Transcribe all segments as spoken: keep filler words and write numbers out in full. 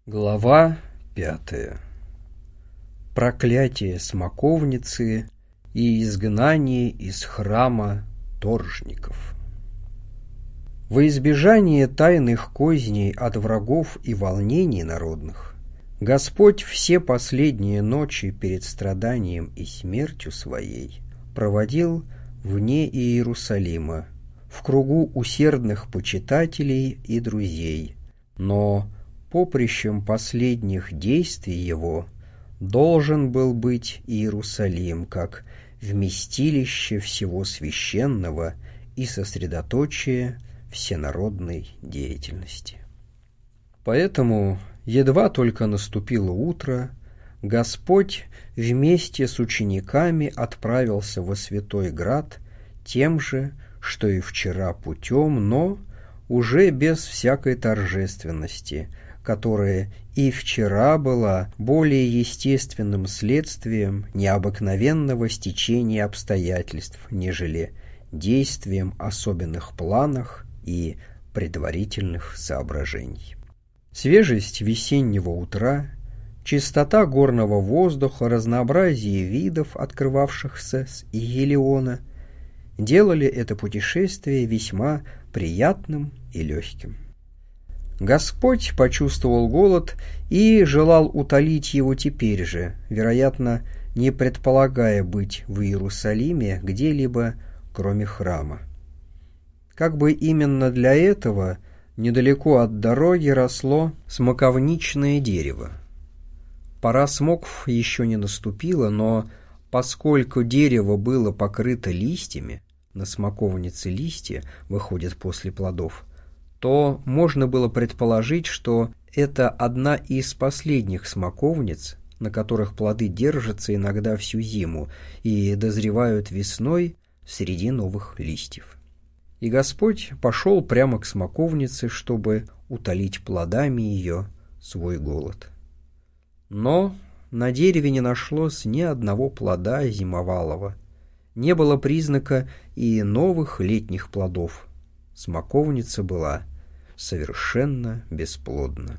Глава пятая. Проклятие смоковницы и изгнание из храма торжников. Во избежание тайных козней от врагов и волнений народных, Господь все последние ночи перед страданием и смертью своей проводил вне Иерусалима, в кругу усердных почитателей и друзей, но поприщем последних действий его должен был быть Иерусалим, как вместилище всего священного и сосредоточие всенародной деятельности. Поэтому, едва только наступило утро, Господь вместе с учениками отправился во Святой Град тем же, что и вчера путем, но уже без всякой торжественности, которая и вчера была более естественным следствием необыкновенного стечения обстоятельств, нежели действием особенных планов и предварительных соображений. Свежесть весеннего утра, чистота горного воздуха, разнообразие видов, открывавшихся с Иелиона, делали это путешествие весьма приятным и легким. Господь почувствовал голод и желал утолить его теперь же, вероятно, не предполагая быть в Иерусалиме где-либо, кроме храма. Как бы именно для этого недалеко от дороги росло смоковничное дерево. Пора смокв еще не наступила, но поскольку дерево было покрыто листьями, на смоковнице листья выходят после плодов, то можно было предположить, что это одна из последних смоковниц, на которых плоды держатся иногда всю зиму и дозревают весной среди новых листьев. И Господь пошел прямо к смоковнице, чтобы утолить плодами ее свой голод. Но на дереве не нашлось ни одного плода зимовалого, не было признака и новых летних плодов. Смоковница была совершенно бесплодна.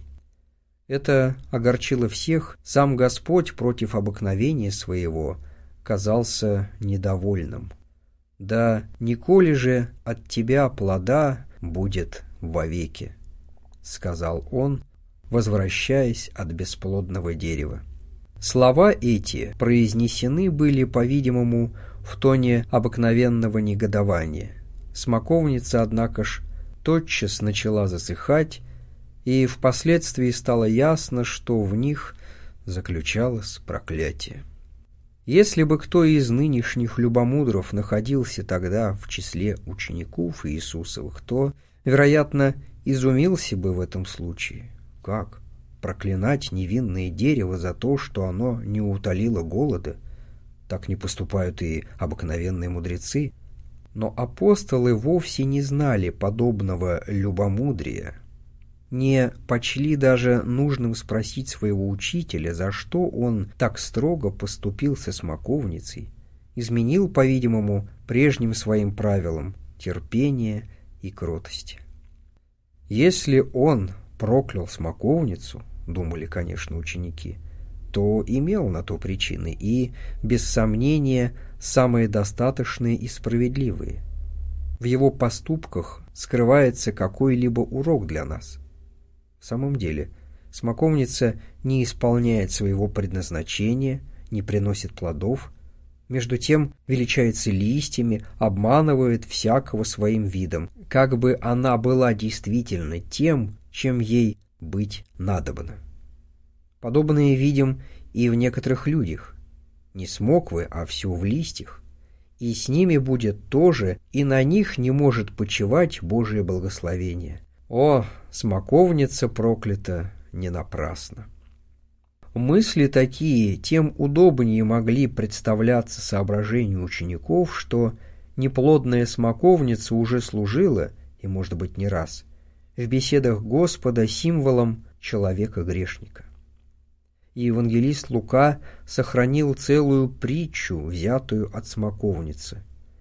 Это огорчило всех, сам Господь против обыкновения своего казался недовольным. «Да николи же от тебя плода будет вовеки», — сказал он, возвращаясь от бесплодного дерева. Слова эти произнесены были, по-видимому, в тоне обыкновенного негодования. Смоковница, однако ж, тотчас начала засыхать, и впоследствии стало ясно, что в них заключалось проклятие. Если бы кто из нынешних любомудров находился тогда в числе учеников Иисусовых, то, вероятно, изумился бы в этом случае. Как? Проклинать невинное дерево за то, что оно не утолило голода? Так не поступают и обыкновенные мудрецы. Но апостолы вовсе не знали подобного любомудрия, не почли даже нужным спросить своего учителя, за что он так строго поступил со смоковницей, изменил, по-видимому, прежним своим правилам терпения и кротости. Если он проклял смоковницу, думали, конечно, ученики, то имел на то причины и, без сомнения, самые достаточные и справедливые. В его поступках скрывается какой-либо урок для нас. В самом деле, смоковница не исполняет своего предназначения, не приносит плодов, между тем величается листьями, обманывает всякого своим видом, как бы она была действительно тем, чем ей быть надобно. Подобное видим и в некоторых людях. Не смоквы, а все в листьях. И с ними будет то же, и на них не может почивать Божие благословение. О, смоковница проклята не напрасно. Мысли такие тем удобнее могли представляться соображению учеников, что неплодная смоковница уже служила, и, может быть, не раз, в беседах Господа символом человека-грешника. И евангелист Лука сохранил целую притчу, взятую от смоковницы.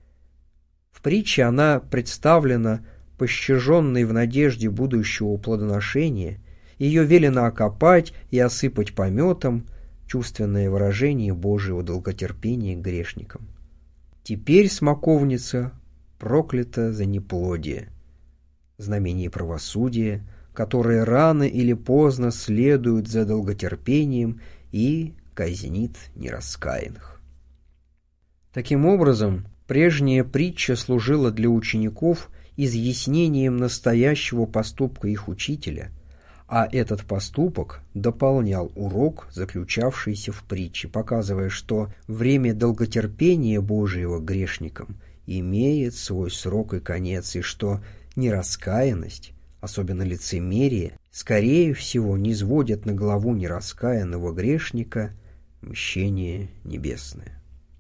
В притче она представлена пощаженной в надежде будущего плодоношения ее велено окопать и осыпать пометом, чувственное выражение Божьего долготерпения к грешникам. Теперь смоковница проклята за неплодие, знамение правосудия, которое рано или поздно следует за долготерпением и казнит нераскаянных. Таким образом, прежняя притча служила для учеников изъяснением настоящего поступка их учителя, а этот поступок дополнял урок, заключавшийся в притче, показывая, что время долготерпения Божьего к грешникам имеет свой срок и конец, и что нераскаянность, особенно лицемерие, скорее всего, низводят на главу нераскаянного грешника мщение небесное.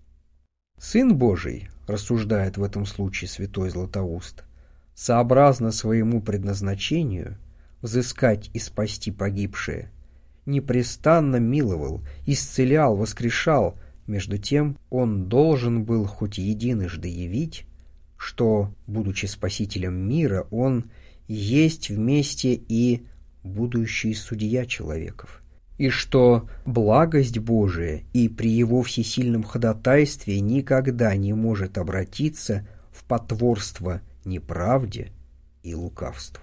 Сын Божий, рассуждает в этом случае святой Златоуст, сообразно своему предназначению взыскать и спасти погибшее, непрестанно миловал, исцелял, воскрешал, между тем он должен был хоть единожды явить, что, будучи спасителем мира, он есть вместе и будущий судья человеков, и что благость Божия и при его всесильном ходатайстве никогда не может обратиться в потворство неправде и лукавству.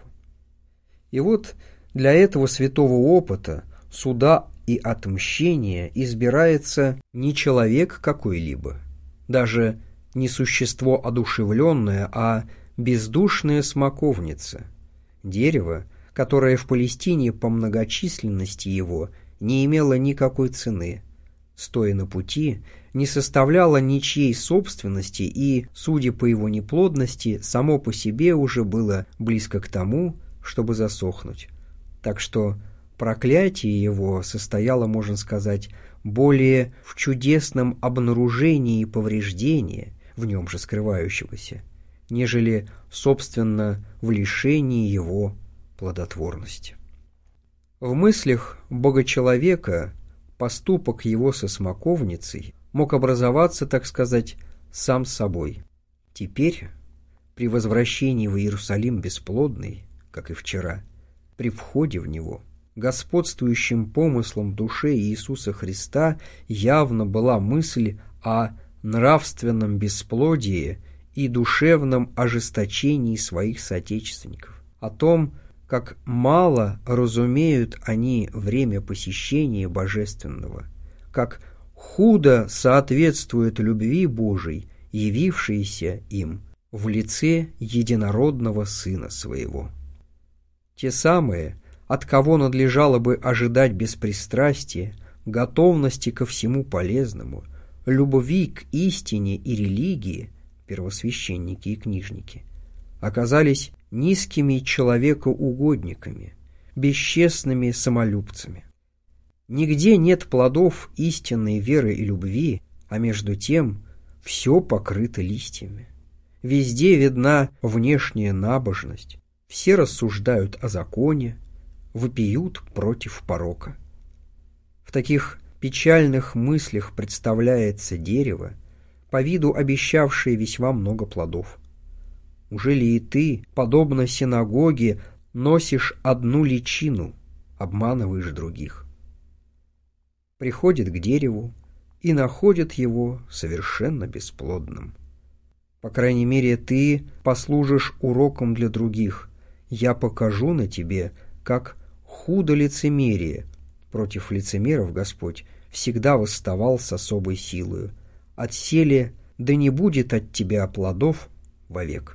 И вот для этого святого опыта, суда и отмщения избирается не человек какой-либо, даже не существо одушевленное, а бездушная смоковница, дерево, которое в Палестине по многочисленности его не имело никакой цены, стоя на пути, не составляло ничьей собственности и, судя по его неплодности, само по себе уже было близко к тому, чтобы засохнуть. Так что проклятие его состояло, можно сказать, более в чудесном обнаружении повреждения, в нем же скрывающегося, нежели, собственно, в лишении его плодотворности. В мыслях богочеловека поступок его со смоковницей мог образоваться, так сказать, сам собой. Теперь, при возвращении в Иерусалим бесплодный, как и вчера, при входе в него, господствующим помыслом в душе Иисуса Христа явно была мысль о нравственном бесплодии и душевном ожесточении своих соотечественников, о том, как мало разумеют они время посещения Божественного, как худо соответствует любви Божией, явившейся им в лице единородного Сына Своего. Те самые, от кого надлежало бы ожидать беспристрастия, готовности ко всему полезному, любви к истине и религии, первосвященники и книжники, оказались низкими человекоугодниками, бесчестными самолюбцами. Нигде нет плодов истинной веры и любви, а между тем все покрыто листьями. Везде видна внешняя набожность, все рассуждают о законе, вопиют против порока. В таких печальных мыслях представляется дерево, по виду обещавшее весьма много плодов. Уже ли и ты, подобно синагоге, носишь одну личину, обманываешь других? Приходит к дереву и находит его совершенно бесплодным. По крайней мере, ты послужишь уроком для других. Я покажу на тебе, как худо лицемерие. Против лицемеров Господь всегда восставал с особой силою. Отселе, да не будет от тебя плодов вовек.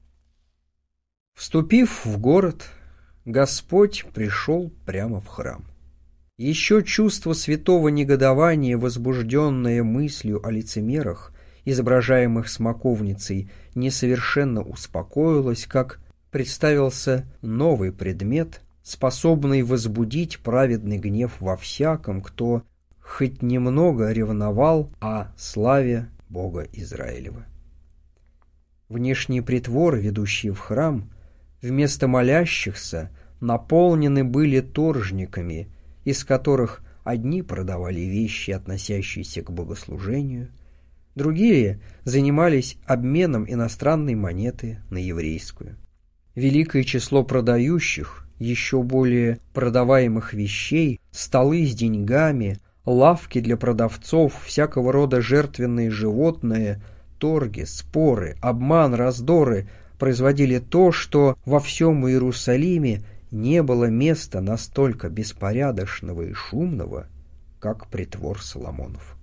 Вступив в город, Господь пришел прямо в храм. Еще чувство святого негодования, возбужденное мыслью о лицемерах, изображаемых смоковницей, несовершенно успокоилось, как представился новый предмет, способный возбудить праведный гнев во всяком, кто хоть немного ревновал о славе Бога Израилева. Внешние притворы, ведущие в храм, вместо молящихся наполнены были торжниками, из которых одни продавали вещи, относящиеся к богослужению, другие занимались обменом иностранной монеты на еврейскую. Великое число продающих еще более продаваемых вещей, столы с деньгами, лавки для продавцов, всякого рода жертвенные животные, торги, споры, обман, раздоры производили то, что во всем Иерусалиме не было места настолько беспорядочного и шумного, как притвор Соломонов.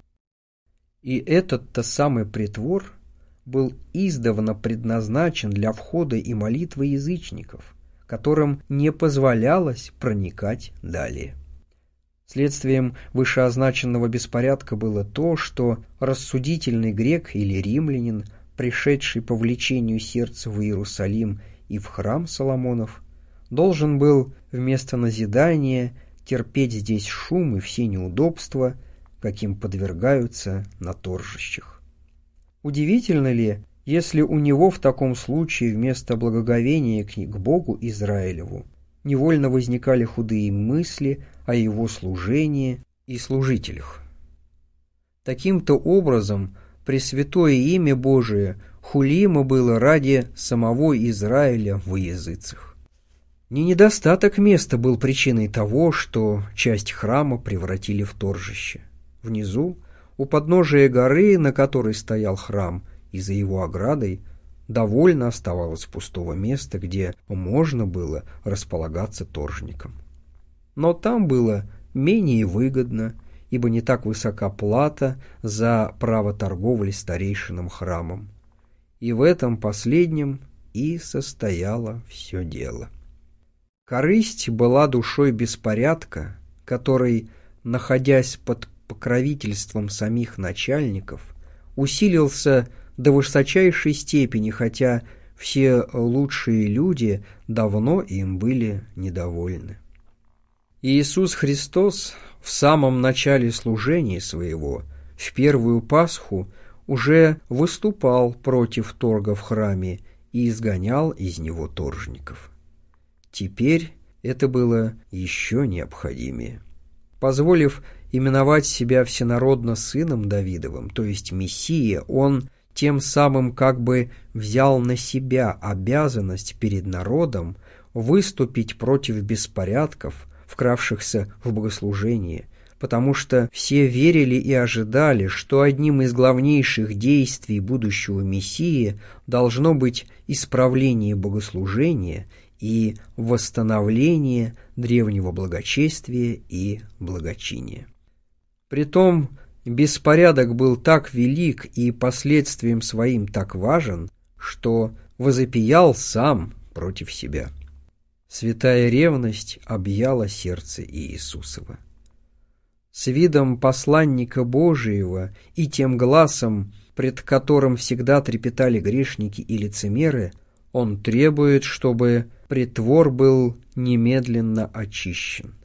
И этот-то самый притвор был издавна предназначен для входа и молитвы язычников, которым не позволялось проникать далее. Следствием вышеозначенного беспорядка было то, что рассудительный грек или римлянин, пришедший по влечению сердца в Иерусалим и в храм Соломонов, должен был вместо назидания терпеть здесь шум и все неудобства, каким подвергаются на торжищах. Удивительно ли, если у него в таком случае вместо благоговения к Богу Израилеву невольно возникали худые мысли о его служении и служителях? Таким-то образом, пресвятое имя Божие хулимо было ради самого Израиля во языцах. Не недостаток места был причиной того, что часть храма превратили в торжище. Внизу, у подножия горы, на которой стоял храм, и за его оградой, довольно оставалось пустого места, где можно было располагаться торжником. Но там было менее выгодно, ибо не так высока плата за право торговли старейшинам храмом. И в этом последнем и состояло все дело. Корысть была душой беспорядка, который, находясь под покровительством самих начальников, усилился до высочайшей степени, хотя все лучшие люди давно им были недовольны. Иисус Христос в самом начале служения своего, в первую Пасху, уже выступал против торга в храме и изгонял из него торжников. Теперь это было еще необходимее. Позволив именовать себя всенародно сыном Давидовым, то есть Мессия, он тем самым как бы взял на себя обязанность перед народом выступить против беспорядков, вкравшихся в богослужение, потому что все верили и ожидали, что одним из главнейших действий будущего Мессии должно быть исправление богослужения и восстановление древнего благочестия и благочиния. Притом беспорядок был так велик и последствием своим так важен, что возопиял сам против себя. Святая ревность объяла сердце Иисусова. С видом посланника Божиего и тем гласом, пред которым всегда трепетали грешники и лицемеры, он требует, чтобы притвор был немедленно очищен.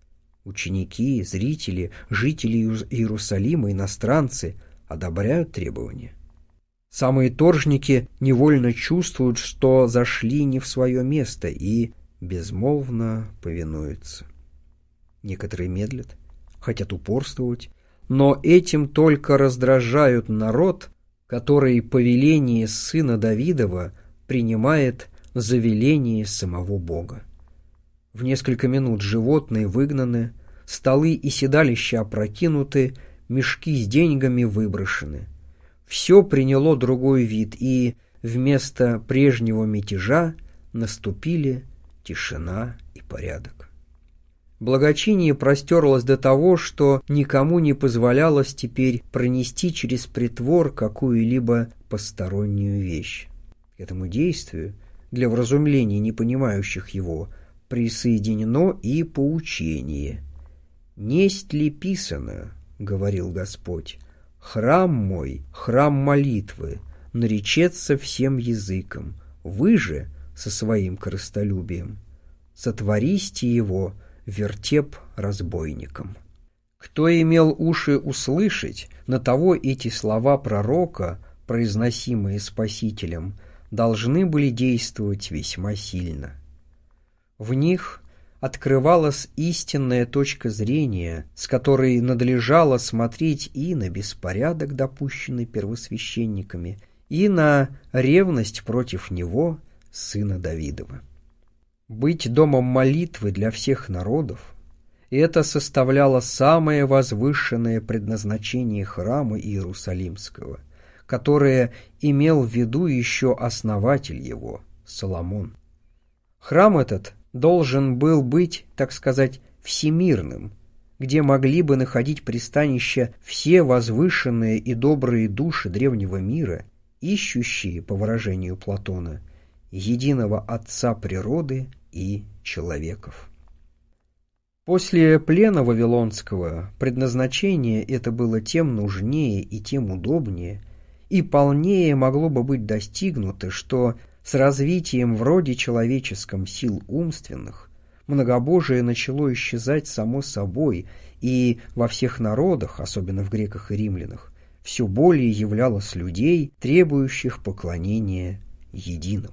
Ученики, зрители, жители Иерусалима, иностранцы одобряют требования. Самые торжники невольно чувствуют, что зашли не в свое место, и безмолвно повинуются. Некоторые медлят, хотят упорствовать, но этим только раздражают народ, который повеление сына Давидова принимает за веление самого Бога. В несколько минут животные выгнаны, столы и седалища опрокинуты, мешки с деньгами выброшены. Все приняло другой вид, и вместо прежнего мятежа наступили тишина и порядок. Благочиние простерлось до того, что никому не позволялось теперь пронести через притвор какую-либо постороннюю вещь. К этому действию, для вразумления непонимающих его, присоединено и поучение. «Несть ли писано, — говорил Господь, — храм мой, храм молитвы, наречется всем языком, вы же со своим корыстолюбием сотвористе его вертеп разбойником». Кто имел уши услышать, на того эти слова пророка, произносимые Спасителем, должны были действовать весьма сильно. В них открывалась истинная точка зрения, с которой надлежало смотреть и на беспорядок, допущенный первосвященниками, и на ревность против него, сына Давидова. быть домом молитвы для всех народов, и это составляло самое возвышенное предназначение храма Иерусалимского, которое имел в виду еще основатель его, Соломон. Храм этот должен был быть, так сказать, всемирным, где могли бы находить пристанище все возвышенные и добрые души древнего мира, ищущие, по выражению Платона, единого Отца природы и человеков. После плена Вавилонского предназначение это было тем нужнее и тем удобнее, и полнее могло бы быть достигнуто, что с развитием в роде человеческом сил умственных многобожие начало исчезать само собой, и во всех народах, особенно в греках и римлянах, все более являлось людей, требующих поклонения единому.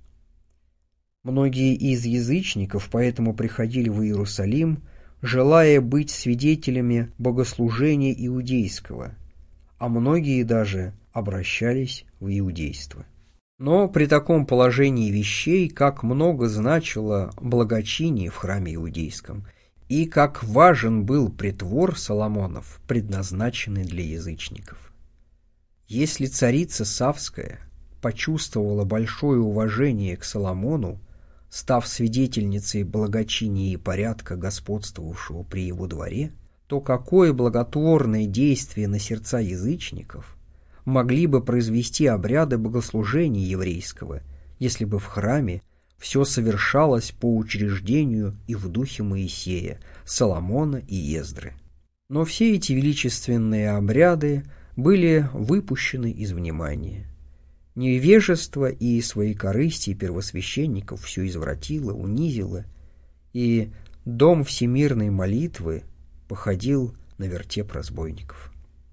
Многие из язычников поэтому приходили в Иерусалим, желая быть свидетелями богослужения иудейского, а многие даже обращались в иудейство. Но при таком положении вещей, как много значило благочиние в храме иудейском, и как важен был притвор Соломонов, предназначенный для язычников. Если царица Савская почувствовала большое уважение к Соломону, став свидетельницей благочиния и порядка, господствовавшего при его дворе, то какое благотворное действие на сердца язычников могли бы произвести обряды богослужения еврейского, если бы в храме все совершалось по учреждению и в духе Моисея, Соломона и Ездры. Но все эти величественные обряды были выпущены из внимания. Невежество и своекорыстие первосвященников все извратило, унизило, и дом всемирной молитвы походил на вертеп разбойников.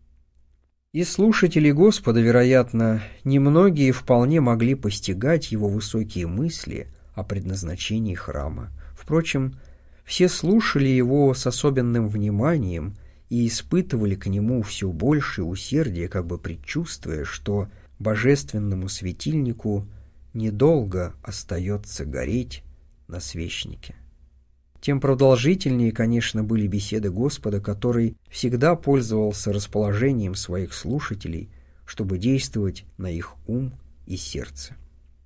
И слушатели Господа, вероятно, немногие вполне могли постигать его высокие мысли о предназначении храма. Впрочем, все слушали его с особенным вниманием и испытывали к нему все большее усердие, как бы предчувствуя, что божественному светильнику недолго остается гореть на свечнике. Тем продолжительнее, конечно, были беседы Господа, который всегда пользовался расположением своих слушателей, чтобы действовать на их ум и сердце.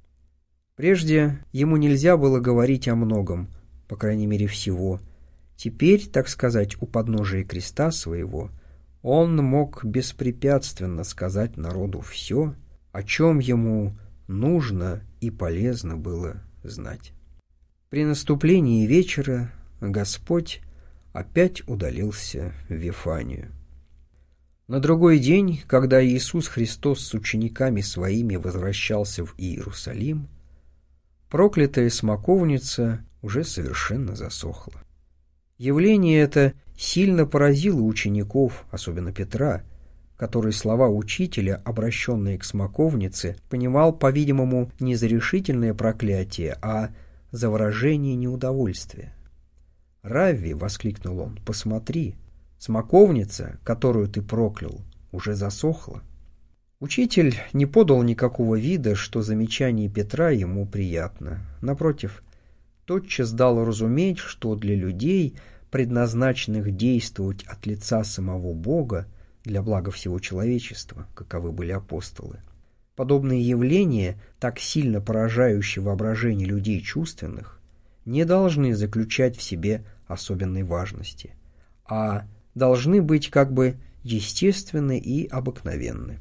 Прежде ему нельзя было говорить о многом, по крайней мере всего. Теперь, так сказать, у подножия креста своего, он мог беспрепятственно сказать народу все, о чем ему нужно и полезно было знать. При наступлении вечера Господь опять удалился в Вифанию. На другой день, когда Иисус Христос с учениками своими возвращался в Иерусалим, проклятая смоковница уже совершенно засохла. Явление это сильно поразило учеников, особенно Петра, который слова учителя, обращенные к смоковнице, понимал, по-видимому, не за решительное проклятие, а за выражение неудовольствия. «Равви!» — воскликнул он, — «посмотри, смоковница, которую ты проклял, уже засохла». Учитель не подал никакого вида, что замечание Петра ему приятно. Напротив, тотчас дал разуметь, что для людей, предназначенных действовать от лица самого Бога, для блага всего человечества, каковы были апостолы, подобные явления, так сильно поражающие воображение людей чувственных, не должны заключать в себе особенной важности, а должны быть как бы естественны и обыкновенны.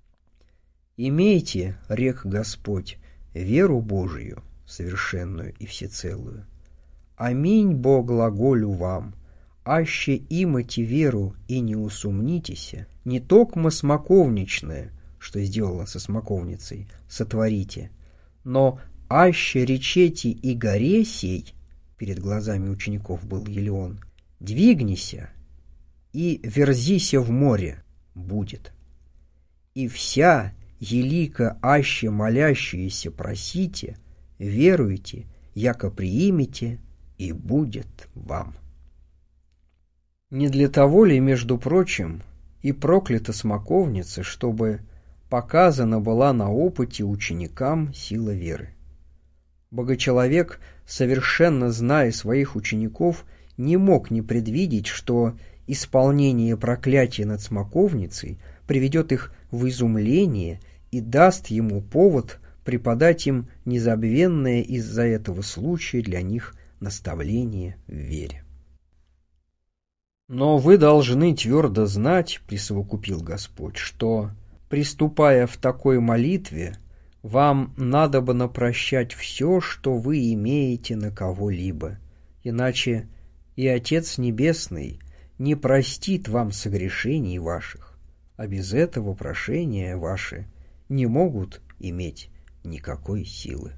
«Имейте, рек Господь, веру Божию, совершенную и всецелую. Аминь, Бог глаголю вам, аще имати веру и не усумнитесь, не токмо смоковничное, что сделала со смоковницей, сотворите, но аще речете и горе сей», перед глазами учеников был Елеон, «двигнися и верзися в море, будет. И вся елика аще молящиеся просите, веруйте, яко приимете, и будет вам». Не для того ли, между прочим, и проклята смоковница, чтобы показана была на опыте ученикам сила веры? Богочеловек, совершенно зная своих учеников, не мог не предвидеть, что исполнение проклятия над смоковницей приведет их в изумление и даст ему повод преподать им незабвенное из-за этого случая для них наставление в вере. «Но вы должны твердо знать, — присовокупил Господь, — что, приступая в такой молитве, вам надобно прощать все, что вы имеете на кого-либо, иначе и Отец Небесный не простит вам согрешений ваших, а без этого прошения ваши не могут иметь никакой силы».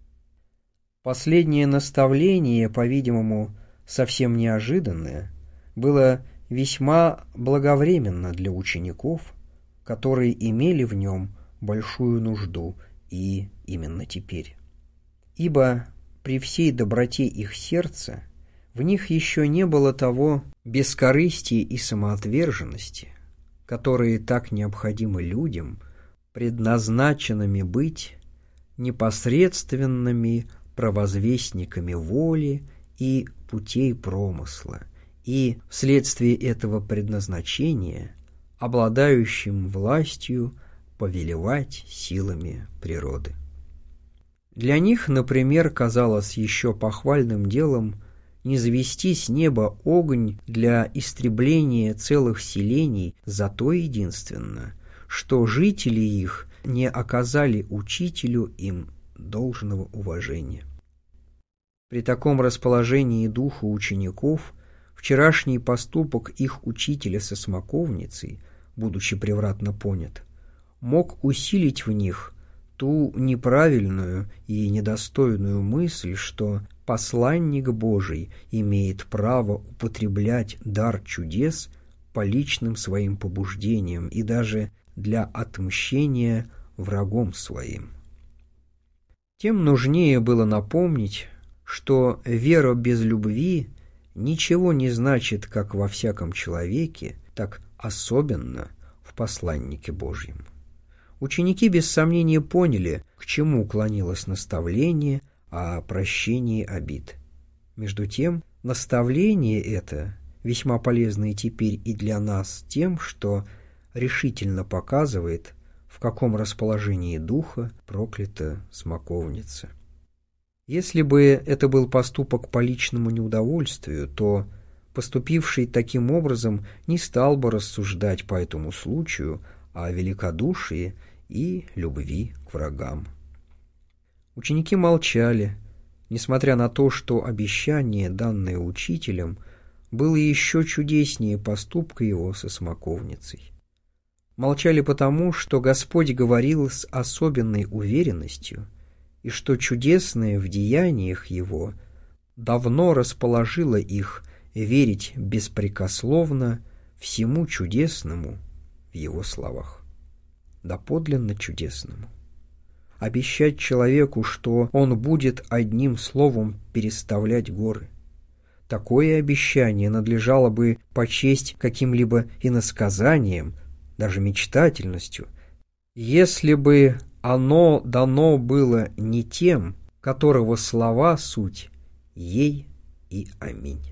Последнее наставление, по-видимому, совсем неожиданное, было весьма благовременно для учеников, которые имели в нем большую нужду и именно теперь. Ибо при всей доброте их сердца в них еще не было того бескорыстия и самоотверженности, которые так необходимы людям, предназначенными быть непосредственными провозвестниками воли и путей промысла, и вследствие этого предназначения обладающим властью повелевать силами природы. Для них, например, казалось еще похвальным делом низвести с неба огонь для истребления целых селений за то единственно, что жители их не оказали учителю им должного уважения. При таком расположении духа учеников вчерашний поступок их учителя со смоковницей, будучи превратно понят, мог усилить в них ту неправильную и недостойную мысль, что посланник Божий имеет право употреблять дар чудес по личным своим побуждениям и даже для отмщения врагом своим. Тем нужнее было напомнить, что вера без любви ничего не значит как во всяком человеке, так особенно в посланнике Божьем. Ученики без сомнения поняли, к чему клонилось наставление о прощении обид. Между тем, наставление это весьма полезно и теперь и для нас тем, что решительно показывает, в каком расположении духа проклята смоковница. Если бы это был поступок по личному неудовольствию, то поступивший таким образом не стал бы рассуждать по этому случаю о великодушии и любви к врагам. Ученики молчали, несмотря на то, что обещание, данное учителем, было еще чудеснее поступка его со смоковницей. Молчали потому, что Господь говорил с особенной уверенностью, и что чудесное в деяниях Его давно расположило их верить беспрекословно всему чудесному в Его словах, доподлинно чудесному. Обещать человеку, что он будет одним словом переставлять горы. Такое обещание надлежало бы почесть каким-либо иносказанием, даже мечтательностью, если бы оно дано было не тем, которого слова суть ей и аминь.